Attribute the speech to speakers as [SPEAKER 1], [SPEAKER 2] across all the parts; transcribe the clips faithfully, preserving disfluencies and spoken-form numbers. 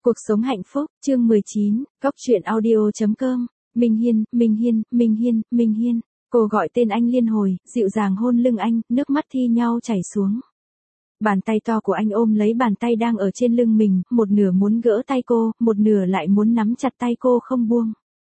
[SPEAKER 1] Cuộc sống hạnh phúc, chương mười chín, góc truyện audio.com, Minh Hiên, Minh Hiên, Minh Hiên, Minh Hiên. Cô gọi tên anh liên hồi, dịu dàng hôn lưng anh, nước mắt thi nhau chảy xuống. Bàn tay to của anh ôm lấy bàn tay đang ở trên lưng mình, một nửa muốn gỡ tay cô, một nửa lại muốn nắm chặt tay cô không buông.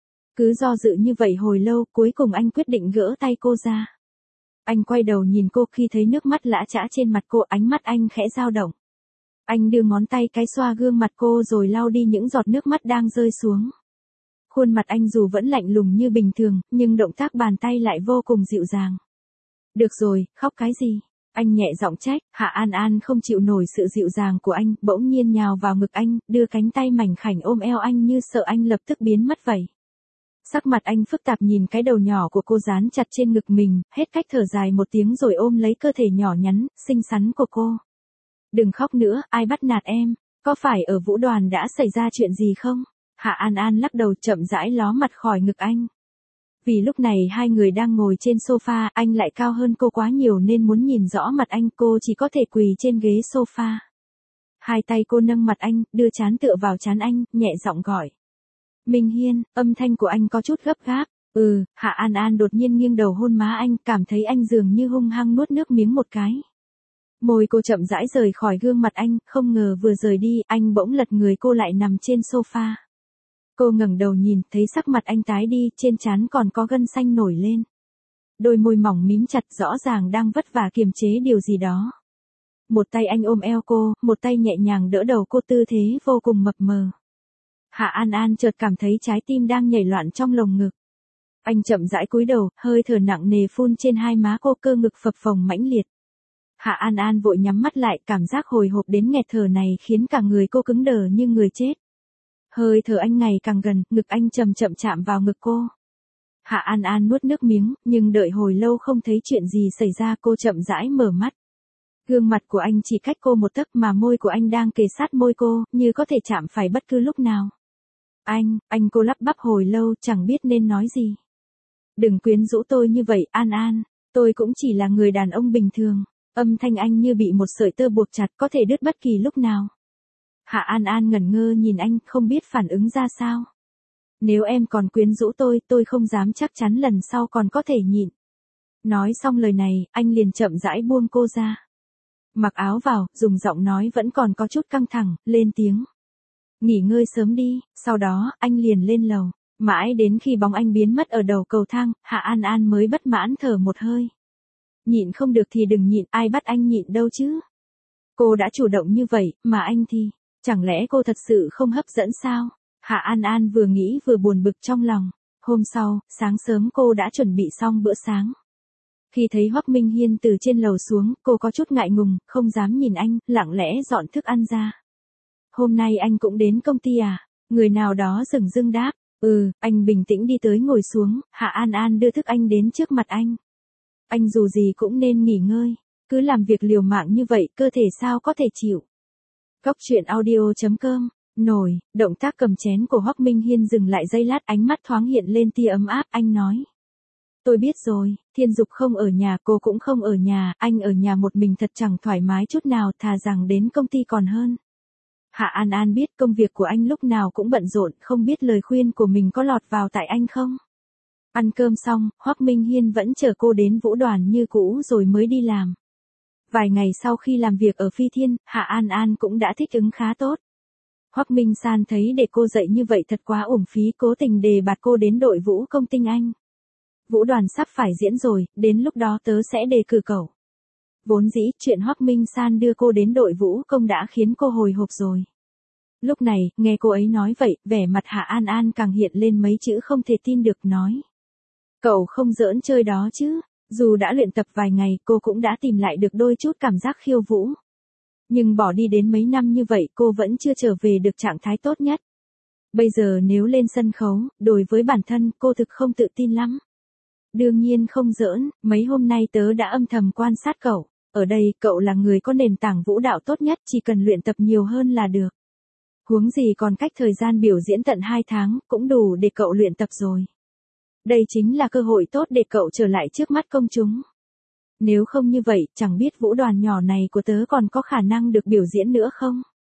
[SPEAKER 1] Cứ do dự như vậy hồi lâu, cuối cùng anh quyết định gỡ tay cô ra. Anh quay đầu nhìn cô, khi thấy nước mắt lã chã trên mặt cô, ánh mắt anh khẽ dao động. Anh đưa ngón tay cái xoa gương mặt cô rồi lau đi những giọt nước mắt đang rơi xuống. Khuôn mặt anh dù vẫn lạnh lùng như bình thường, nhưng động tác bàn tay lại vô cùng dịu dàng. Được rồi, khóc cái gì? Anh nhẹ giọng trách. Hạ An An không chịu nổi sự dịu dàng của anh, bỗng nhiên nhào vào ngực anh, đưa cánh tay mảnh khảnh ôm eo anh như sợ anh lập tức biến mất vậy. Sắc mặt anh phức tạp nhìn cái đầu nhỏ của cô dán chặt trên ngực mình, hết cách thở dài một tiếng rồi ôm lấy cơ thể nhỏ nhắn, xinh xắn của cô. Đừng khóc nữa, ai bắt nạt em? Có phải ở vũ đoàn đã xảy ra chuyện gì không? Hạ An An lắc đầu chậm rãi ló mặt khỏi ngực anh. Vì lúc này hai người đang ngồi trên sofa, anh lại cao hơn cô quá nhiều nên muốn nhìn rõ mặt anh, cô chỉ có thể quỳ trên ghế sofa. Hai tay cô nâng mặt anh, đưa trán tựa vào trán anh, nhẹ giọng gọi. Minh Hiên, âm thanh của anh có chút gấp gáp. Ừ, Hạ An An đột nhiên nghiêng đầu hôn má anh, cảm thấy anh dường như hung hăng nuốt nước miếng một cái. Môi cô chậm rãi rời khỏi gương mặt anh, không ngờ vừa rời đi, anh bỗng lật người cô lại nằm trên sofa. Cô ngẩng đầu nhìn, thấy sắc mặt anh tái đi, trên trán còn có gân xanh nổi lên. Đôi môi mỏng mím chặt, rõ ràng đang vất vả kiềm chế điều gì đó. Một tay anh ôm eo cô, một tay nhẹ nhàng đỡ đầu cô, tư thế vô cùng mập mờ. Hạ An An chợt cảm thấy trái tim đang nhảy loạn trong lồng ngực. Anh chậm rãi cúi đầu, hơi thở nặng nề phun trên hai má cô, cơ ngực phập phồng mãnh liệt. Hạ An An vội nhắm mắt lại, cảm giác hồi hộp đến nghẹt thở này khiến cả người cô cứng đờ như người chết. Hơi thở anh ngày càng gần, ngực anh chậm chậm chạm vào ngực cô. Hạ An An nuốt nước miếng, nhưng đợi hồi lâu không thấy chuyện gì xảy ra, cô chậm rãi mở mắt. Gương mặt của anh chỉ cách cô một tấc mà môi của anh đang kề sát môi cô, như có thể chạm phải bất cứ lúc nào. Anh, anh cô lắp bắp hồi lâu, chẳng biết nên nói gì. Đừng quyến rũ tôi như vậy, An An, tôi cũng chỉ là người đàn ông bình thường. Âm thanh anh như bị một sợi tơ buộc chặt, có thể đứt bất kỳ lúc nào. Hạ An An ngẩn ngơ nhìn anh, không biết phản ứng ra sao. Nếu em còn quyến rũ tôi, tôi không dám chắc chắn lần sau còn có thể nhịn. Nói xong lời này, anh liền chậm rãi buông cô ra. Mặc áo vào, dùng giọng nói vẫn còn có chút căng thẳng, lên tiếng. Nghỉ ngơi sớm đi, sau đó, anh liền lên lầu. Mãi đến khi bóng anh biến mất ở đầu cầu thang, Hạ An An mới bất mãn thở một hơi. Nhịn không được thì đừng nhịn, ai bắt anh nhịn đâu chứ. Cô đã chủ động như vậy, mà anh thì, chẳng lẽ cô thật sự không hấp dẫn sao? Hạ An An vừa nghĩ vừa buồn bực trong lòng. Hôm sau, sáng sớm cô đã chuẩn bị xong bữa sáng. Khi thấy Hoắc Minh Hiên từ trên lầu xuống, cô có chút ngại ngùng, không dám nhìn anh, lặng lẽ dọn thức ăn ra. Hôm nay anh cũng đến công ty à? Người nào đó dửng dưng đáp. Ừ, anh bình tĩnh đi tới ngồi xuống, Hạ An An đưa thức anh đến trước mặt anh. Anh dù gì cũng nên nghỉ ngơi, cứ làm việc liều mạng như vậy, cơ thể sao có thể chịu. Góc truyện audio.com, nổi, động tác cầm chén của Hoắc Minh Hiên dừng lại giây lát, ánh mắt thoáng hiện lên tia ấm áp, anh nói. Tôi biết rồi, Thiên Dục không ở nhà, cô cũng không ở nhà, anh ở nhà một mình thật chẳng thoải mái chút nào, thà rằng đến công ty còn hơn. Hạ An An biết công việc của anh lúc nào cũng bận rộn, không biết lời khuyên của mình có lọt vào tại anh không? Ăn cơm xong, Hoắc Minh Hiên vẫn chờ cô đến vũ đoàn như cũ rồi mới đi làm. Vài ngày sau khi làm việc ở Phi Thiên, Hạ An An cũng đã thích ứng khá tốt. Hoắc Minh San thấy để cô dậy như vậy thật quá uổng phí, cố tình đề bạt cô đến đội vũ công tinh Anh. Vũ đoàn sắp phải diễn rồi, đến lúc đó tớ sẽ đề cử cậu. Vốn dĩ, chuyện Hoắc Minh San đưa cô đến đội vũ công đã khiến cô hồi hộp rồi. Lúc này, nghe cô ấy nói vậy, vẻ mặt Hạ An An càng hiện lên mấy chữ không thể tin được, nói. Cậu không giỡn chơi đó chứ, dù đã luyện tập vài ngày, cô cũng đã tìm lại được đôi chút cảm giác khiêu vũ. Nhưng bỏ đi đến mấy năm như vậy, cô vẫn chưa trở về được trạng thái tốt nhất. Bây giờ nếu lên sân khấu, đối với bản thân, cô thực không tự tin lắm. Đương nhiên không giỡn, mấy hôm nay tớ đã âm thầm quan sát cậu. Ở đây, cậu là người có nền tảng vũ đạo tốt nhất, chỉ cần luyện tập nhiều hơn là được. Huống gì còn cách thời gian biểu diễn tận hai tháng, cũng đủ để cậu luyện tập rồi. Đây chính là cơ hội tốt để cậu trở lại trước mắt công chúng. Nếu không như vậy, chẳng biết vũ đoàn nhỏ này của tớ còn có khả năng được biểu diễn nữa không?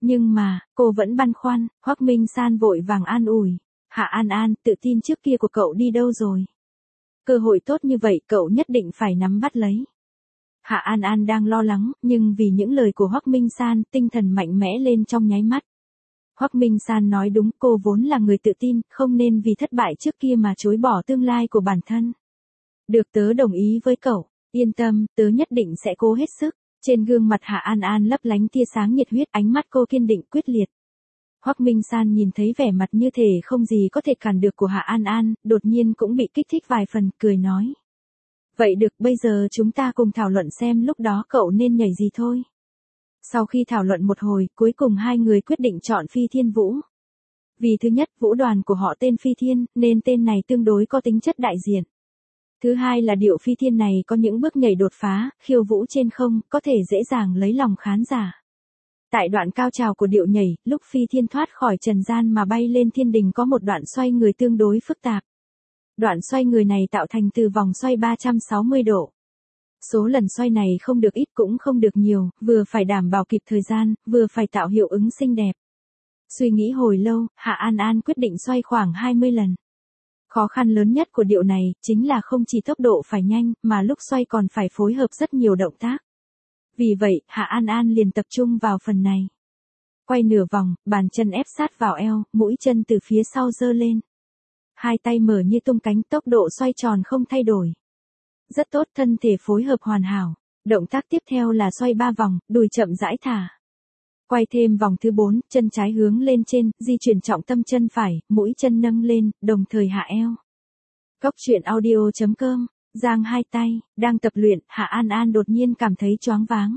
[SPEAKER 1] Nhưng mà, cô vẫn băn khoăn, Hoắc Minh San vội vàng an ủi. Hạ An An, tự tin trước kia của cậu đi đâu rồi? Cơ hội tốt như vậy cậu nhất định phải nắm bắt lấy. Hạ An An đang lo lắng, nhưng vì những lời của Hoắc Minh San, tinh thần mạnh mẽ lên trong nháy mắt. Hoắc Minh San nói đúng, cô vốn là người tự tin, không nên vì thất bại trước kia mà chối bỏ tương lai của bản thân. Được, tớ đồng ý với cậu, yên tâm, tớ nhất định sẽ cố hết sức. Trên gương mặt Hạ An An lấp lánh tia sáng nhiệt huyết, ánh mắt cô kiên định quyết liệt. Hoắc Minh San nhìn thấy vẻ mặt như thể không gì có thể cản được của Hạ An An, đột nhiên cũng bị kích thích vài phần, cười nói. Vậy được, bây giờ chúng ta cùng thảo luận xem lúc đó cậu nên nhảy gì thôi. Sau khi thảo luận một hồi, cuối cùng hai người quyết định chọn Phi Thiên Vũ. Vì thứ nhất, vũ đoàn của họ tên Phi Thiên, nên tên này tương đối có tính chất đại diện. Thứ hai là điệu Phi Thiên này có những bước nhảy đột phá, khiêu vũ trên không, có thể dễ dàng lấy lòng khán giả. Tại đoạn cao trào của điệu nhảy, lúc Phi Thiên thoát khỏi trần gian mà bay lên thiên đình có một đoạn xoay người tương đối phức tạp. Đoạn xoay người này tạo thành từ vòng xoay ba trăm sáu mươi độ. Số lần xoay này không được ít cũng không được nhiều, vừa phải đảm bảo kịp thời gian, vừa phải tạo hiệu ứng xinh đẹp. Suy nghĩ hồi lâu, Hạ An An quyết định xoay khoảng hai mươi lần. Khó khăn lớn nhất của điệu này, chính là không chỉ tốc độ phải nhanh, mà lúc xoay còn phải phối hợp rất nhiều động tác. Vì vậy, Hạ An An liền tập trung vào phần này. Quay nửa vòng, bàn chân ép sát vào eo, mũi chân từ phía sau giơ lên. Hai tay mở như tung cánh, tốc độ xoay tròn không thay đổi. Rất tốt, thân thể phối hợp hoàn hảo. Động tác tiếp theo là xoay ba vòng, đùi chậm rãi thả. Quay thêm vòng thứ bốn, chân trái hướng lên trên, di chuyển trọng tâm chân phải, mũi chân nâng lên, đồng thời hạ eo. Góc truyện audio chấm com, giang hai tay, đang tập luyện, Hạ An An đột nhiên cảm thấy choáng váng.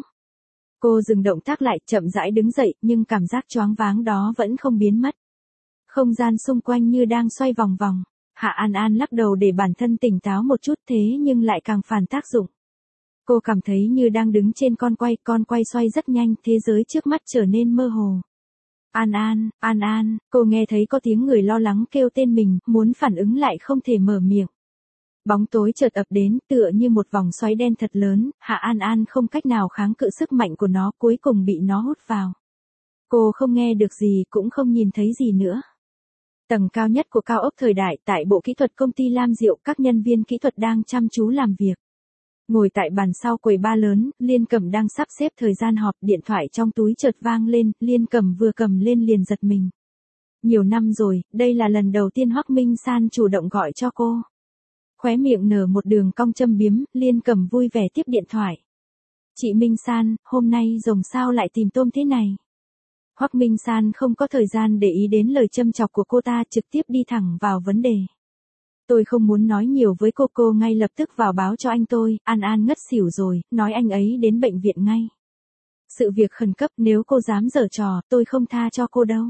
[SPEAKER 1] Cô dừng động tác lại, chậm rãi đứng dậy, nhưng cảm giác choáng váng đó vẫn không biến mất. Không gian xung quanh như đang xoay vòng vòng. Hạ An An lắc đầu để bản thân tỉnh táo một chút, thế nhưng lại càng phản tác dụng. Cô cảm thấy như đang đứng trên con quay, con quay xoay rất nhanh, thế giới trước mắt trở nên mơ hồ. An An, An An, cô nghe thấy có tiếng người lo lắng kêu tên mình, muốn phản ứng lại không thể mở miệng. Bóng tối chợt ập đến, tựa như một vòng xoáy đen thật lớn, Hạ An An không cách nào kháng cự sức mạnh của nó, cuối cùng bị nó hút vào. Cô không nghe được gì, cũng không nhìn thấy gì nữa. Tầng cao nhất của cao ốc thời đại, tại bộ kỹ thuật công ty Lam Diệu, các nhân viên kỹ thuật đang chăm chú làm việc. Ngồi tại bàn sau quầy ba lớn, Liên Cẩm đang sắp xếp thời gian họp, điện thoại trong túi chợt vang lên, Liên Cẩm vừa cầm lên liền giật mình. Nhiều năm rồi, đây là lần đầu tiên Hoắc Minh San chủ động gọi cho cô. Khóe miệng nở một đường cong châm biếm, Liên Cẩm vui vẻ tiếp điện thoại. Chị Minh San, hôm nay rồng sao lại tìm tôm thế này? Hoắc Minh San không có thời gian để ý đến lời châm chọc của cô ta, trực tiếp đi thẳng vào vấn đề. Tôi không muốn nói nhiều với cô, cô ngay lập tức vào báo cho anh tôi, An An ngất xỉu rồi, nói anh ấy đến bệnh viện ngay. Sự việc khẩn cấp, nếu cô dám giở trò, tôi không tha cho cô đâu.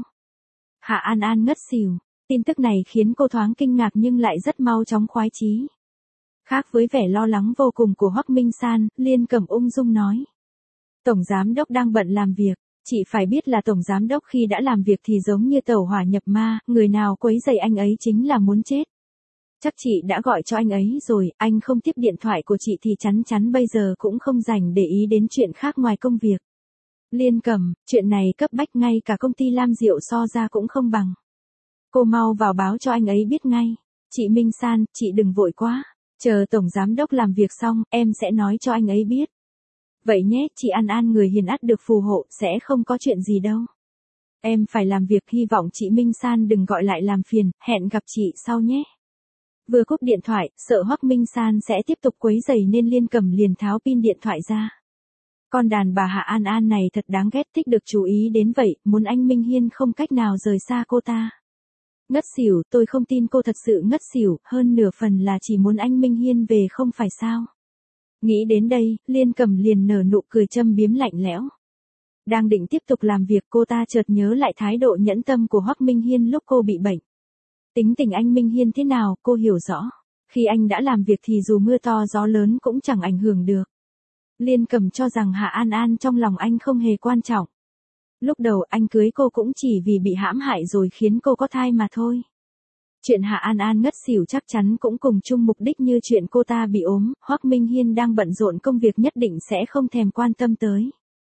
[SPEAKER 1] Hạ An An ngất xỉu, tin tức này khiến cô thoáng kinh ngạc nhưng lại rất mau chóng khoái chí. Khác với vẻ lo lắng vô cùng của Hoắc Minh San, Liên Cẩm ung dung nói. Tổng giám đốc đang bận làm việc. Chị phải biết là tổng giám đốc khi đã làm việc thì giống như tẩu hỏa nhập ma, người nào quấy rầy anh ấy chính là muốn chết. Chắc chị đã gọi cho anh ấy rồi, anh không tiếp điện thoại của chị thì chắn chắn bây giờ cũng không rảnh để ý đến chuyện khác ngoài công việc. Liên Cẩm, chuyện này cấp bách, ngay cả công ty Lam Diệu so ra cũng không bằng. Cô mau vào báo cho anh ấy biết ngay. Chị Minh San, chị đừng vội quá, chờ tổng giám đốc làm việc xong, em sẽ nói cho anh ấy biết. Vậy nhé, chị An An người hiền ắt được phù hộ, sẽ không có chuyện gì đâu. Em phải làm việc, hy vọng chị Minh San đừng gọi lại làm phiền, hẹn gặp chị sau nhé. Vừa cúp điện thoại, sợ Hoắc Minh San sẽ tiếp tục quấy rầy nên Liên Cẩm liền tháo pin điện thoại ra. Con đàn bà Hạ An An này thật đáng ghét, thích được chú ý đến vậy, muốn anh Minh Hiên không cách nào rời xa cô ta. Ngất xỉu, tôi không tin cô thật sự ngất xỉu, hơn nửa phần là chỉ muốn anh Minh Hiên về không phải sao. Nghĩ đến đây, Liên Cẩm liền nở nụ cười châm biếm lạnh lẽo. Đang định tiếp tục làm việc, cô ta chợt nhớ lại thái độ nhẫn tâm của Hoắc Minh Hiên lúc cô bị bệnh. Tính tình anh Minh Hiên thế nào, cô hiểu rõ. Khi anh đã làm việc thì dù mưa to gió lớn cũng chẳng ảnh hưởng được. Liên Cẩm cho rằng Hạ An An trong lòng anh không hề quan trọng. Lúc đầu anh cưới cô cũng chỉ vì bị hãm hại rồi khiến cô có thai mà thôi. Chuyện Hạ An An ngất xỉu chắc chắn cũng cùng chung mục đích như chuyện cô ta bị ốm, Hoắc Minh Hiên đang bận rộn công việc nhất định sẽ không thèm quan tâm tới.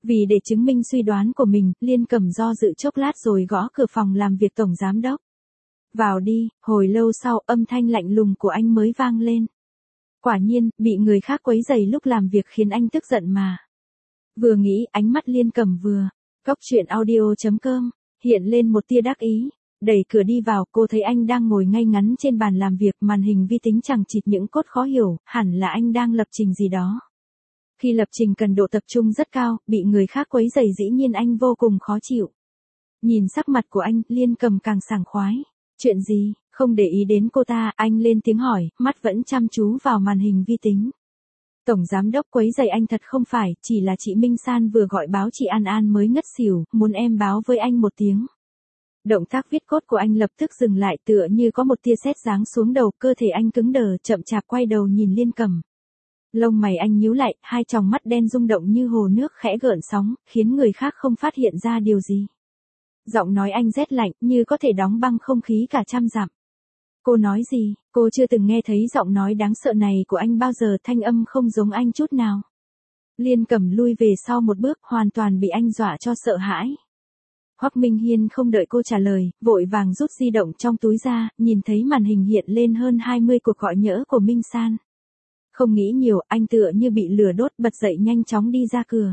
[SPEAKER 1] Vì để chứng minh suy đoán của mình, Liên Cẩm do dự chốc lát rồi gõ cửa phòng làm việc tổng giám đốc. Vào đi, hồi lâu sau âm thanh lạnh lùng của anh mới vang lên. Quả nhiên, bị người khác quấy rầy lúc làm việc khiến anh tức giận mà. Vừa nghĩ, ánh mắt Liên Cẩm vừa. Cóc truyện audio chấm com hiện lên một tia đắc ý. Đẩy cửa đi vào, cô thấy anh đang ngồi ngay ngắn trên bàn làm việc, màn hình vi tính chẳng chịt những cốt khó hiểu, hẳn là anh đang lập trình gì đó. Khi lập trình cần độ tập trung rất cao, bị người khác quấy rầy dĩ nhiên anh vô cùng khó chịu. Nhìn sắc mặt của anh, Liên Cẩm càng sảng khoái. Chuyện gì? Không để ý đến cô ta, anh lên tiếng hỏi, mắt vẫn chăm chú vào màn hình vi tính. Tổng giám đốc quấy rầy anh thật không phải, chỉ là chị Minh San vừa gọi báo chị An An mới ngất xỉu, muốn em báo với anh một tiếng. Động tác viết code của anh lập tức dừng lại, tựa như có một tia sét giáng xuống đầu, cơ thể anh cứng đờ, chậm chạp quay đầu nhìn Liên Cẩm. Lông mày anh nhíu lại, hai tròng mắt đen rung động như hồ nước khẽ gợn sóng, khiến người khác không phát hiện ra điều gì. Giọng nói anh rét lạnh, như có thể đóng băng không khí cả trăm dặm. Cô nói gì? Cô chưa từng nghe thấy giọng nói đáng sợ này của anh bao giờ, thanh âm không giống anh chút nào. Liên Cẩm lui về sau một bước, hoàn toàn bị anh dọa cho sợ hãi. Hoắc Minh Hiên không đợi cô trả lời, vội vàng rút di động trong túi ra, nhìn thấy màn hình hiện lên hơn hai mươi cuộc gọi nhỡ của Minh San. Không nghĩ nhiều, anh tựa như bị lửa đốt, bật dậy nhanh chóng đi ra cửa.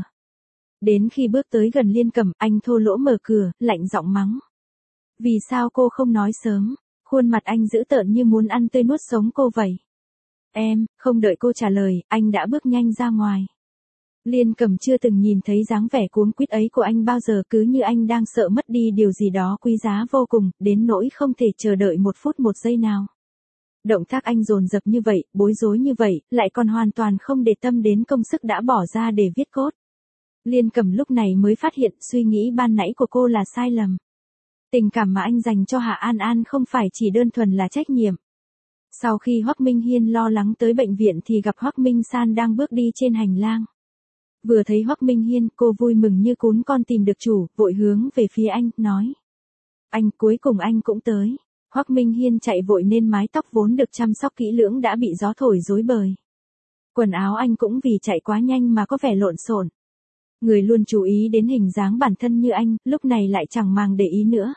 [SPEAKER 1] Đến khi bước tới gần Liên Cẩm, anh thô lỗ mở cửa, lạnh giọng mắng. Vì sao cô không nói sớm? Khuôn mặt anh dữ tợn như muốn ăn tươi nuốt sống cô vậy. Em, không đợi cô trả lời, anh đã bước nhanh ra ngoài. Liên Cẩm chưa từng nhìn thấy dáng vẻ cuống quýt ấy của anh bao giờ, cứ như anh đang sợ mất đi điều gì đó quý giá vô cùng, đến nỗi không thể chờ đợi một phút một giây nào. Động tác anh dồn dập như vậy, bối rối như vậy, lại còn hoàn toàn không để tâm đến công sức đã bỏ ra để viết code. Liên Cẩm lúc này mới phát hiện suy nghĩ ban nãy của cô là sai lầm. Tình cảm mà anh dành cho Hạ An An không phải chỉ đơn thuần là trách nhiệm. Sau khi Hoắc Minh Hiên lo lắng tới bệnh viện thì gặp Hoắc Minh San đang bước đi trên hành lang. Vừa thấy Hoắc Minh Hiên, cô vui mừng như cún con tìm được chủ, vội hướng về phía anh, nói. Anh, cuối cùng anh cũng tới. Hoắc Minh Hiên chạy vội nên mái tóc vốn được chăm sóc kỹ lưỡng đã bị gió thổi rối bời. Quần áo anh cũng vì chạy quá nhanh mà có vẻ lộn xộn. Người luôn chú ý đến hình dáng bản thân như anh, lúc này lại chẳng màng để ý nữa.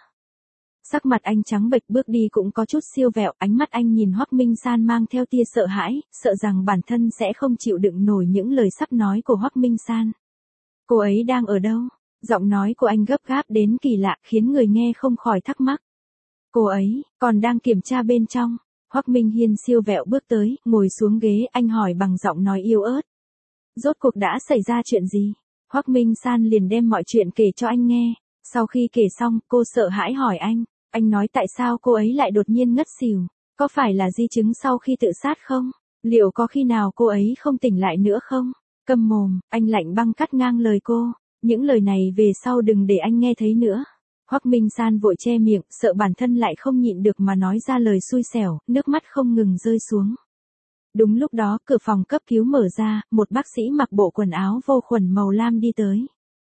[SPEAKER 1] Sắc mặt anh trắng bệch, bước đi cũng có chút siêu vẹo, ánh mắt anh nhìn Hoắc Minh San mang theo tia sợ hãi, sợ rằng bản thân sẽ không chịu đựng nổi những lời sắp nói của Hoắc Minh San. Cô ấy đang ở đâu? Giọng nói của anh gấp gáp đến kỳ lạ, khiến người nghe không khỏi thắc mắc. Cô ấy, còn đang kiểm tra bên trong. Hoắc Minh Hiên siêu vẹo bước tới, ngồi xuống ghế, anh hỏi bằng giọng nói yếu ớt. Rốt cuộc đã xảy ra chuyện gì? Hoắc Minh San liền đem mọi chuyện kể cho anh nghe. Sau khi kể xong, cô sợ hãi hỏi anh. Anh nói tại sao cô ấy lại đột nhiên ngất xỉu? Có phải là di chứng sau khi tự sát không? Liệu có khi nào cô ấy không tỉnh lại nữa không? Câm mồm, anh lạnh băng cắt ngang lời cô. Những lời này về sau đừng để anh nghe thấy nữa. Hoắc Minh San vội che miệng, sợ bản thân lại không nhịn được mà nói ra lời xui xẻo, nước mắt không ngừng rơi xuống. Đúng lúc đó, cửa phòng cấp cứu mở ra, một bác sĩ mặc bộ quần áo vô khuẩn màu lam đi tới.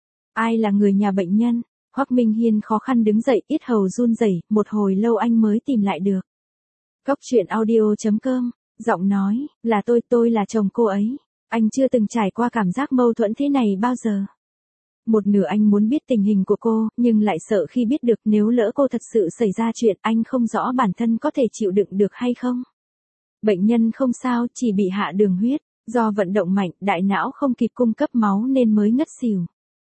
[SPEAKER 1] Ai là người nhà bệnh nhân? Hoắc Minh Hiên khó khăn đứng dậy, yết hầu run rẩy, một hồi lâu anh mới tìm lại được. Cóc truyện audio chấm com, giọng nói, là tôi, tôi là chồng cô ấy. Anh chưa từng trải qua cảm giác mâu thuẫn thế này bao giờ. Một nửa anh muốn biết tình hình của cô, nhưng lại sợ khi biết được nếu lỡ cô thật sự xảy ra chuyện, anh không rõ bản thân có thể chịu đựng được hay không. Bệnh nhân không sao, chỉ bị hạ đường huyết, do vận động mạnh, đại não không kịp cung cấp máu nên mới ngất xỉu.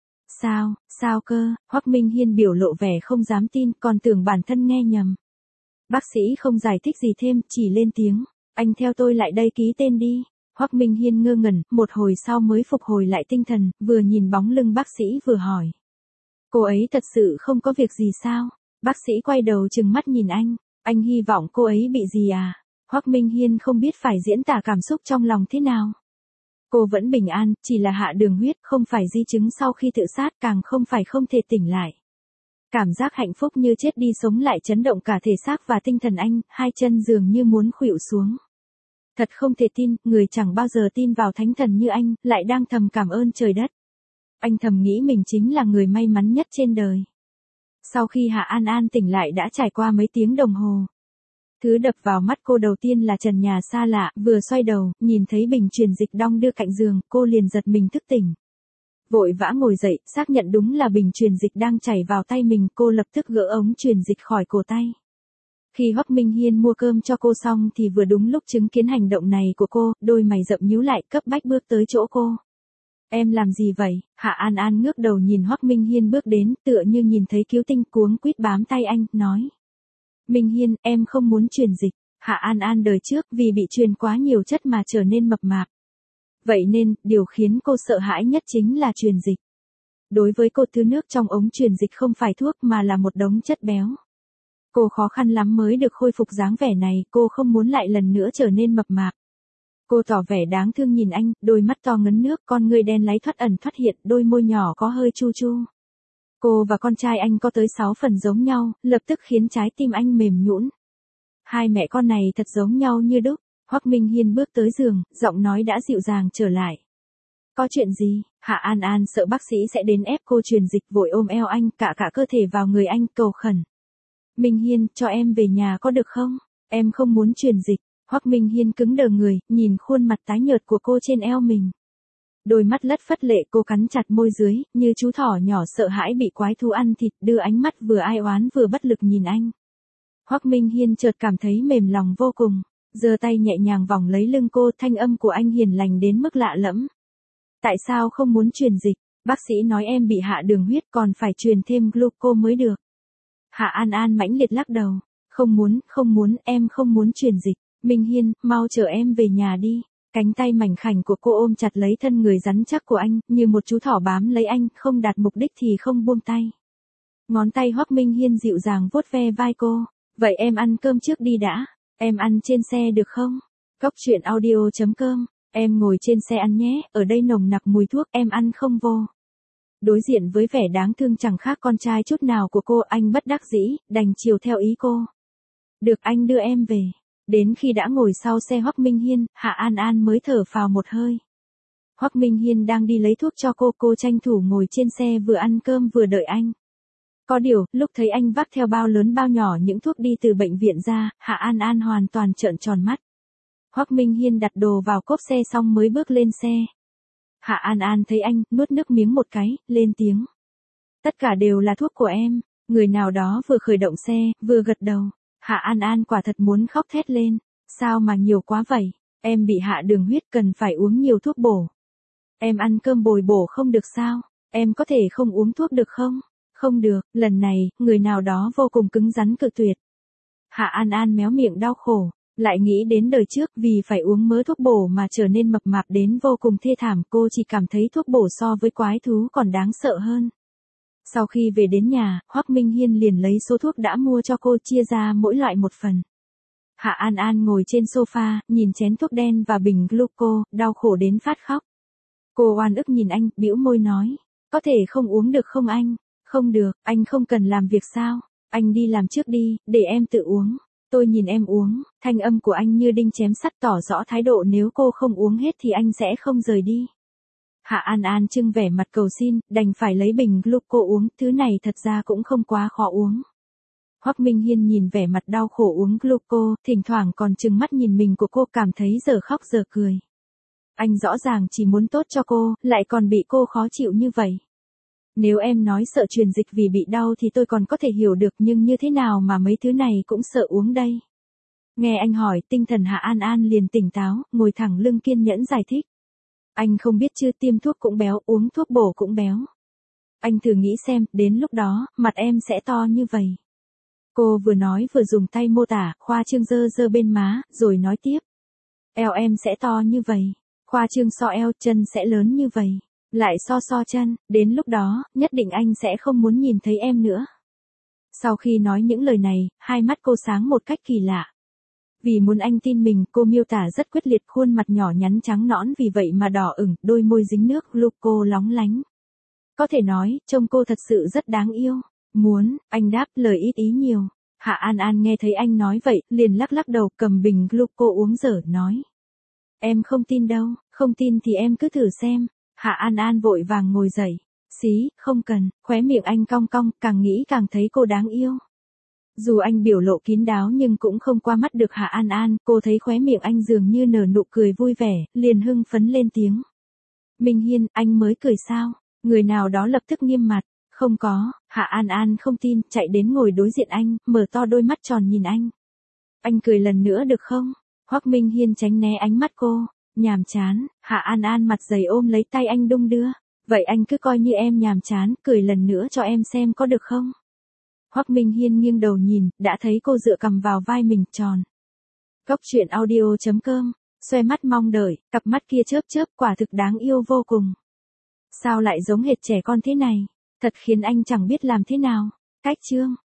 [SPEAKER 1] Sao, sao cơ? Hoắc Minh Hiên biểu lộ vẻ không dám tin, còn tưởng bản thân nghe nhầm. Bác sĩ không giải thích gì thêm, chỉ lên tiếng, anh theo tôi lại đây ký tên đi. Hoắc Minh Hiên ngơ ngẩn, một hồi sau mới phục hồi lại tinh thần, vừa nhìn bóng lưng bác sĩ vừa hỏi. Cô ấy thật sự không có việc gì sao? Bác sĩ quay đầu trừng mắt nhìn anh, anh hy vọng cô ấy bị gì à? Hoắc Minh Hiên không biết phải diễn tả cảm xúc trong lòng thế nào. Cô vẫn bình an, chỉ là hạ đường huyết, không phải di chứng sau khi tự sát, càng không phải không thể tỉnh lại. Cảm giác hạnh phúc như chết đi sống lại chấn động cả thể xác và tinh thần anh, hai chân dường như muốn khuỵu xuống. Thật không thể tin, người chẳng bao giờ tin vào thánh thần như anh, lại đang thầm cảm ơn trời đất. Anh thầm nghĩ mình chính là người may mắn nhất trên đời. Sau khi Hạ An An tỉnh lại đã trải qua mấy tiếng đồng hồ. Thứ đập vào mắt cô đầu tiên là trần nhà xa lạ, vừa xoay đầu, nhìn thấy bình truyền dịch đong đưa cạnh giường, cô liền giật mình thức tỉnh. Vội vã ngồi dậy, xác nhận đúng là bình truyền dịch đang chảy vào tay mình, cô lập tức gỡ ống truyền dịch khỏi cổ tay. Khi Hoắc Minh Hiên mua cơm cho cô xong thì vừa đúng lúc chứng kiến hành động này của cô, đôi mày rậm nhíu lại, cấp bách bước tới chỗ cô. Em làm gì vậy? Hạ An An ngước đầu nhìn Hoắc Minh Hiên bước đến, tựa như nhìn thấy cứu tinh, cuống quýt bám tay anh, nói. Minh Hiên, em không muốn truyền dịch. Hạ An An đời trước vì bị truyền quá nhiều chất mà trở nên mập mạp. Vậy nên, điều khiến cô sợ hãi nhất chính là truyền dịch. Đối với cô, thứ nước trong ống truyền dịch không phải thuốc mà là một đống chất béo. Cô khó khăn lắm mới được khôi phục dáng vẻ này, cô không muốn lại lần nữa trở nên mập mạp. Cô tỏ vẻ đáng thương nhìn anh, đôi mắt to ngấn nước, con ngươi đen láy thoắt ẩn thoắt hiện, đôi môi nhỏ có hơi chu chu. Cô và con trai anh có tới sáu phần giống nhau, lập tức khiến trái tim anh mềm nhũn. Hai mẹ con này thật giống nhau như đúc. Hoắc Minh Hiên bước tới giường, giọng nói đã dịu dàng trở lại. Có chuyện gì? Hạ An An sợ bác sĩ sẽ đến ép cô truyền dịch, vội ôm eo anh, cả cả cơ thể vào người anh, cầu khẩn. Minh Hiên, cho em về nhà có được không? Em không muốn truyền dịch. Hoắc Minh Hiên cứng đờ người, nhìn khuôn mặt tái nhợt của cô trên eo mình. Đôi mắt lất phất lệ, cô cắn chặt môi dưới, như chú thỏ nhỏ sợ hãi bị quái thú ăn thịt, đưa ánh mắt vừa ai oán vừa bất lực nhìn anh. Hoắc Minh Hiên chợt cảm thấy mềm lòng vô cùng, giơ tay nhẹ nhàng vòng lấy lưng cô, thanh âm của anh hiền lành đến mức lạ lẫm. Tại sao không muốn truyền dịch? Bác sĩ nói em bị hạ đường huyết, còn phải truyền thêm gluco mới được. Hạ An An mãnh liệt lắc đầu. Không muốn, không muốn, em không muốn truyền dịch. Minh Hiên, mau chở em về nhà đi. Cánh tay mảnh khảnh của cô ôm chặt lấy thân người rắn chắc của anh, như một chú thỏ bám lấy anh, không đạt mục đích thì không buông tay. Ngón tay Hoắc Minh Hiên dịu dàng vuốt ve vai cô. Vậy em ăn cơm trước đi đã. Em ăn trên xe được không? Cóc truyện audio chấm com. Em ngồi trên xe ăn nhé, ở đây nồng nặc mùi thuốc, em ăn không vô. Đối diện với vẻ đáng thương chẳng khác con trai chút nào của cô, anh bất đắc dĩ, đành chiều theo ý cô. Được, anh đưa em về. Đến khi đã ngồi sau xe Hoắc Minh Hiên, Hạ An An mới thở phào một hơi. Hoắc Minh Hiên đang đi lấy thuốc cho cô, cô tranh thủ ngồi trên xe vừa ăn cơm vừa đợi anh. Có điều, lúc thấy anh vác theo bao lớn bao nhỏ những thuốc đi từ bệnh viện ra, Hạ An An hoàn toàn trợn tròn mắt. Hoắc Minh Hiên đặt đồ vào cốp xe xong mới bước lên xe. Hạ An An thấy anh, nuốt nước miếng một cái, lên tiếng. Tất cả đều là thuốc của em. Người nào đó vừa khởi động xe, vừa gật đầu. Hạ An An quả thật muốn khóc thét lên. Sao mà nhiều quá vậy? Em bị hạ đường huyết, cần phải uống nhiều thuốc bổ. Em ăn cơm bồi bổ không được sao? Em có thể không uống thuốc được không? Không được, lần này, người nào đó vô cùng cứng rắn cự tuyệt. Hạ An An méo miệng đau khổ, lại nghĩ đến đời trước vì phải uống mớ thuốc bổ mà trở nên mập mạp đến vô cùng thê thảm, cô chỉ cảm thấy thuốc bổ so với quái thú còn đáng sợ hơn. Sau khi về đến nhà, Hoắc Minh Hiên liền lấy số thuốc đã mua cho cô chia ra mỗi loại một phần. Hạ An An ngồi trên sofa, nhìn chén thuốc đen và bình gluco, đau khổ đến phát khóc. Cô oan ức nhìn anh, bĩu môi nói, có thể không uống được không anh? Không được, anh không cần làm việc sao? Anh đi làm trước đi, để em tự uống. Tôi nhìn em uống, thanh âm của anh như đinh chém sắt tỏ rõ thái độ nếu cô không uống hết thì anh sẽ không rời đi. Hạ An An trưng vẻ mặt cầu xin, đành phải lấy bình gluco uống, thứ này thật ra cũng không quá khó uống. Hoắc Minh Hiên nhìn vẻ mặt đau khổ uống gluco, thỉnh thoảng còn trừng mắt nhìn mình của cô, cảm thấy giờ khóc giờ cười. Anh rõ ràng chỉ muốn tốt cho cô, lại còn bị cô khó chịu như vậy. Nếu em nói sợ truyền dịch vì bị đau thì tôi còn có thể hiểu được, nhưng như thế nào mà mấy thứ này cũng sợ uống đây? Nghe anh hỏi, tinh thần Hạ An An liền tỉnh táo, ngồi thẳng lưng kiên nhẫn giải thích. Anh không biết chứ, tiêm thuốc cũng béo, uống thuốc bổ cũng béo. Anh thử nghĩ xem, đến lúc đó, mặt em sẽ to như vậy. Cô vừa nói vừa dùng tay mô tả, khoa trương dơ dơ bên má, rồi nói tiếp. Eo em sẽ to như vậy. Khoa trương so eo, chân sẽ lớn như vậy. Lại so so chân, đến lúc đó, nhất định anh sẽ không muốn nhìn thấy em nữa. Sau khi nói những lời này, hai mắt cô sáng một cách kỳ lạ. Vì muốn anh tin mình, cô miêu tả rất quyết liệt, khuôn mặt nhỏ nhắn trắng nõn vì vậy mà đỏ ửng, đôi môi dính nước, gluco lóng lánh. Có thể nói, trông cô thật sự rất đáng yêu. Muốn, anh đáp, lời ít ý nhiều. Hạ An An nghe thấy anh nói vậy, liền lắc lắc đầu, cầm bình gluco uống dở, nói. Em không tin đâu, không tin thì em cứ thử xem. Hạ An An vội vàng ngồi dậy. Xí, không cần, khóe miệng anh cong cong, càng nghĩ càng thấy cô đáng yêu. Dù anh biểu lộ kín đáo nhưng cũng không qua mắt được Hạ An An, cô thấy khóe miệng anh dường như nở nụ cười vui vẻ, liền hưng phấn lên tiếng. Minh Hiên, anh mới cười sao? Người nào đó lập tức nghiêm mặt. Không có, Hạ An An không tin, chạy đến ngồi đối diện anh, mở to đôi mắt tròn nhìn anh. Anh cười lần nữa được không? Hoắc Minh Hiên tránh né ánh mắt cô. Nhàm chán, Hạ An An mặt dày ôm lấy tay anh đung đưa. Vậy anh cứ coi như em nhàm chán, cười lần nữa cho em xem có được không? Hoắc Minh Hiên nghiêng đầu nhìn, đã thấy cô dựa cằm vào vai mình, tròn. Góc truyện audio chấm com, xoe mắt mong đợi, cặp mắt kia chớp chớp quả thực đáng yêu vô cùng. Sao lại giống hệt trẻ con thế này? Thật khiến anh chẳng biết làm thế nào. Cách chương.